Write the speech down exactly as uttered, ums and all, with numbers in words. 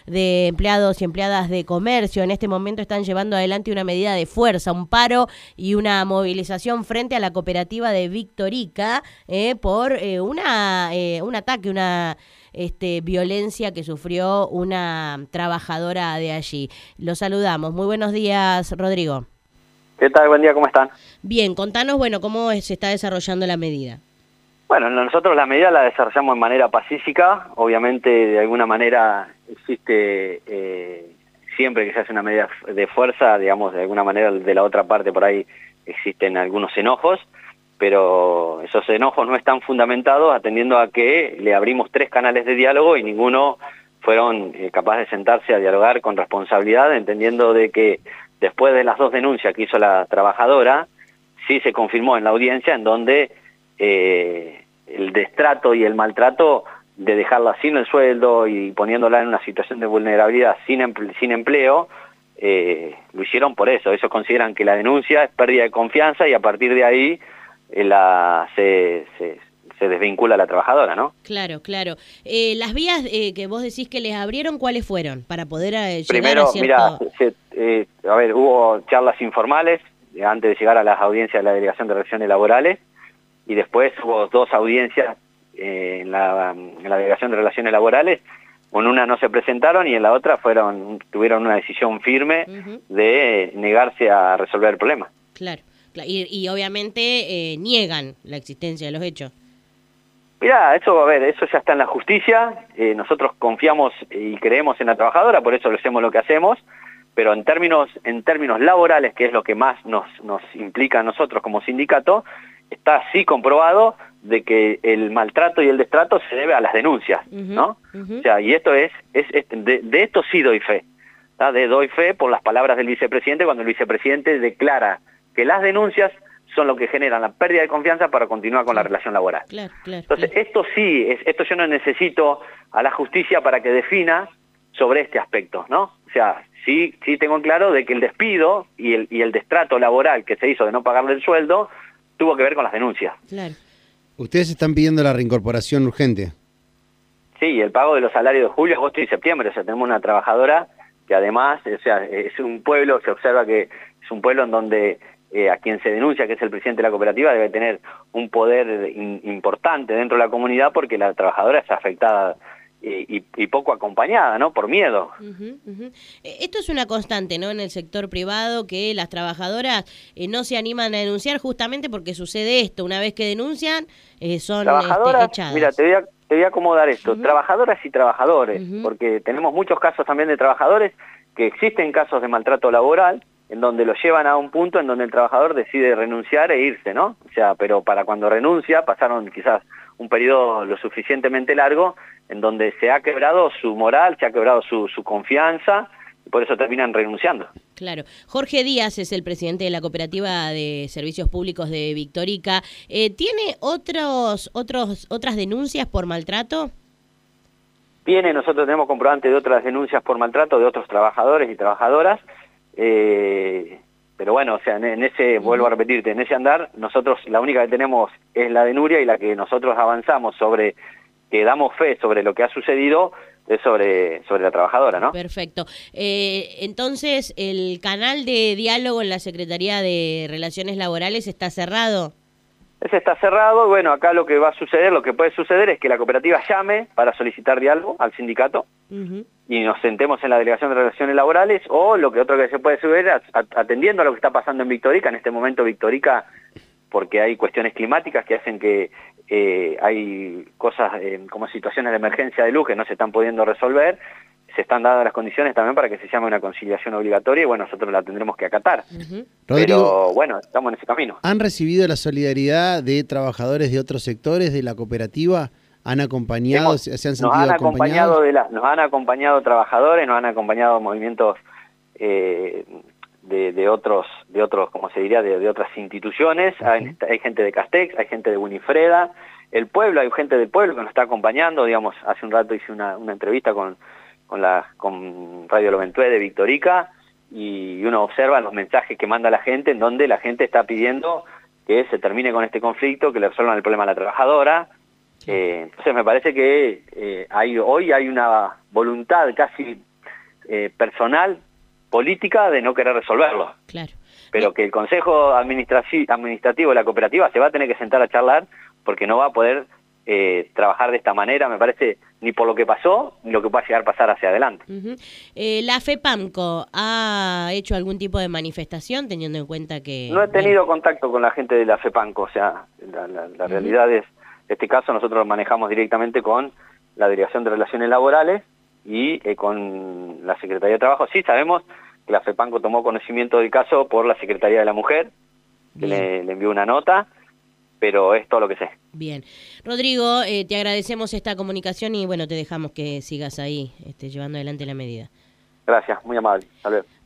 de empleados y empleadas de comercio en este momento están llevando adelante una medida de fuerza, un paro y una movilización frente a la cooperativa de Victorica eh, por eh, una eh, un ataque, una este, violencia que sufrió una trabajadora de allí. Los saludamos. Muy buenos días, Rodrigo. ¿Qué tal? Buen día, ¿cómo están? Bien, contanos, bueno, cómo se está desarrollando la medida. Bueno, nosotros la medida la desarrollamos de manera pacífica. Obviamente, de alguna manera existe, eh, siempre que se hace una medida de fuerza, digamos, de alguna manera de la otra parte por ahí existen algunos enojos, pero esos enojos no están fundamentados atendiendo a que le abrimos tres canales de diálogo y ninguno fueron eh, capaces de sentarse a dialogar con responsabilidad, entendiendo de que después de las dos denuncias que hizo la trabajadora, sí se confirmó en la audiencia en donde eh, el destrato y el maltrato de dejarla sin el sueldo y poniéndola en una situación de vulnerabilidad sin, emple sin empleo, eh, lo hicieron por eso. Ellos consideran que la denuncia es pérdida de confianza y a partir de ahí eh, la, se, se, se desvincula a la trabajadora, ¿no? Claro, claro. Eh, las vías eh, que vos decís que les abrieron, ¿cuáles fueron? Para poder eh, llegar Primero, a cierto... mira, se, eh, a ver, hubo charlas informales antes de llegar a las audiencias de la Delegación de Relaciones Laborales y después hubo dos audiencias eh, en, la, en la Delegación de Relaciones Laborales. En una no se presentaron y en la otra fueron tuvieron una decisión firme uh-huh. de negarse a resolver el problema. Claro, y, y obviamente eh, niegan la existencia de los hechos. Mirá, eso, a ver, eso ya está en la justicia, eh, nosotros confiamos y creemos en la trabajadora, por eso hacemos lo que hacemos, pero en términos en términos laborales, que es lo que más nos, nos implica a nosotros como sindicato, está así comprobado de que el maltrato y el destrato se debe a las denuncias, uh-huh, ¿no? Uh-huh. O sea, y esto es, es, es de, de esto sí doy fe, ¿tá? De doy fe por las palabras del vicepresidente cuando el vicepresidente declara que las denuncias son lo que generan la pérdida de confianza para continuar con claro. la relación laboral. Claro, claro, Entonces, claro. esto sí, es, esto yo no necesito a la justicia para que defina sobre este aspecto, ¿no? O sea, sí, sí tengo claro de que el despido y el, y el destrato laboral que se hizo de no pagarle el sueldo tuvo que ver con las denuncias. Claro. Ustedes están pidiendo la reincorporación urgente. Sí, el pago de los salarios de julio, agosto y septiembre. O sea, tenemos una trabajadora que además, o sea, es un pueblo, se observa que es un pueblo en donde eh, a quien se denuncia, que es el presidente de la cooperativa, debe tener un poder in, importante dentro de la comunidad porque la trabajadora es afectada y, y, y poco acompañada, ¿no? Por miedo. Uh-huh, uh-huh. Esto es una constante, ¿no? En el sector privado, que las trabajadoras eh, no se animan a denunciar justamente porque sucede esto. Una vez que denuncian, eh, son trabajadoras, este, echadas. Mira, te voy a, te voy a acomodar esto. Uh-huh. Trabajadoras y trabajadores, uh-huh. porque tenemos muchos casos también de trabajadores que existen casos de maltrato laboral en donde lo llevan a un punto en donde el trabajador decide renunciar e irse, ¿no? O sea, pero para cuando renuncia pasaron quizás un periodo lo suficientemente largo en donde se ha quebrado su moral, se ha quebrado su, su confianza y por eso terminan renunciando. Claro. Jorge Díaz es el presidente de la Cooperativa de Servicios Públicos de Victorica. Eh, ¿Tiene otros, otros, otras denuncias por maltrato? Tiene, nosotros tenemos comprobante de otras denuncias por maltrato de otros trabajadores y trabajadoras, eh, pero bueno, o sea, en, en ese, uh-huh. vuelvo a repetirte, en ese andar, nosotros la única que tenemos es la de Nuria y la que nosotros avanzamos sobre, que damos fe sobre lo que ha sucedido, es sobre, sobre la trabajadora, ¿no? Perfecto. Eh, entonces, ¿el canal de diálogo en la Secretaría de Relaciones Laborales está cerrado? Ese está cerrado, bueno, acá lo que va a suceder, lo que puede suceder es que la cooperativa llame para solicitar diálogo al sindicato uh-huh. y nos sentemos en la Delegación de Relaciones Laborales, o lo que otro que se puede suceder, atendiendo a lo que está pasando en Victorica, en este momento Victorica, porque hay cuestiones climáticas que hacen que eh, hay cosas eh, como situaciones de emergencia de luz que no se están pudiendo resolver, se están dadas las condiciones también para que se llame una conciliación obligatoria y bueno, nosotros la tendremos que acatar. Uh-huh. Rodrigo, pero bueno, estamos en ese camino. ¿Han recibido la solidaridad de trabajadores de otros sectores de la cooperativa? ¿Han acompañado, Hemos, se han sentido nos han acompañado acompañados? De la, nos han acompañado trabajadores, nos han acompañado movimientos eh, de, de otros, de otros, como se diría, de, de otras instituciones. Uh-huh. hay, hay gente de Castex, hay gente de Winifreda, el pueblo, hay gente del pueblo que nos está acompañando. Digamos, hace un rato hice una, una entrevista con con la con Radio Loventué de Victorica y uno observa los mensajes que manda la gente en donde la gente está pidiendo que se termine con este conflicto, que le resuelvan el problema a la trabajadora. Sí. Eh, entonces me parece que eh, hay, hoy hay una voluntad casi eh, personal, política, de no querer resolverlo. Claro. Pero que el Consejo Administrati- Administrativo de la cooperativa se va a tener que sentar a charlar porque no va a poder eh, trabajar de esta manera, me parece, ni por lo que pasó, ni lo que pueda llegar a pasar hacia adelante. Uh-huh. eh, ¿La FEPAMCO ha hecho algún tipo de manifestación, teniendo en cuenta que...? No he tenido contacto con la gente de la FEPAMCO, o sea, la, la, la uh-huh. realidad es, este caso nosotros lo manejamos directamente con la Delegación de Relaciones Laborales y eh, con la Secretaría de Trabajo. Sí sabemos que la FEPAMCO tomó conocimiento del caso por la Secretaría de la Mujer, que le, le envió una nota, pero es todo lo que sé. Bien. Rodrigo, eh, te agradecemos esta comunicación y bueno, te dejamos que sigas ahí este, llevando adelante la medida. Gracias, muy amable. Hasta luego.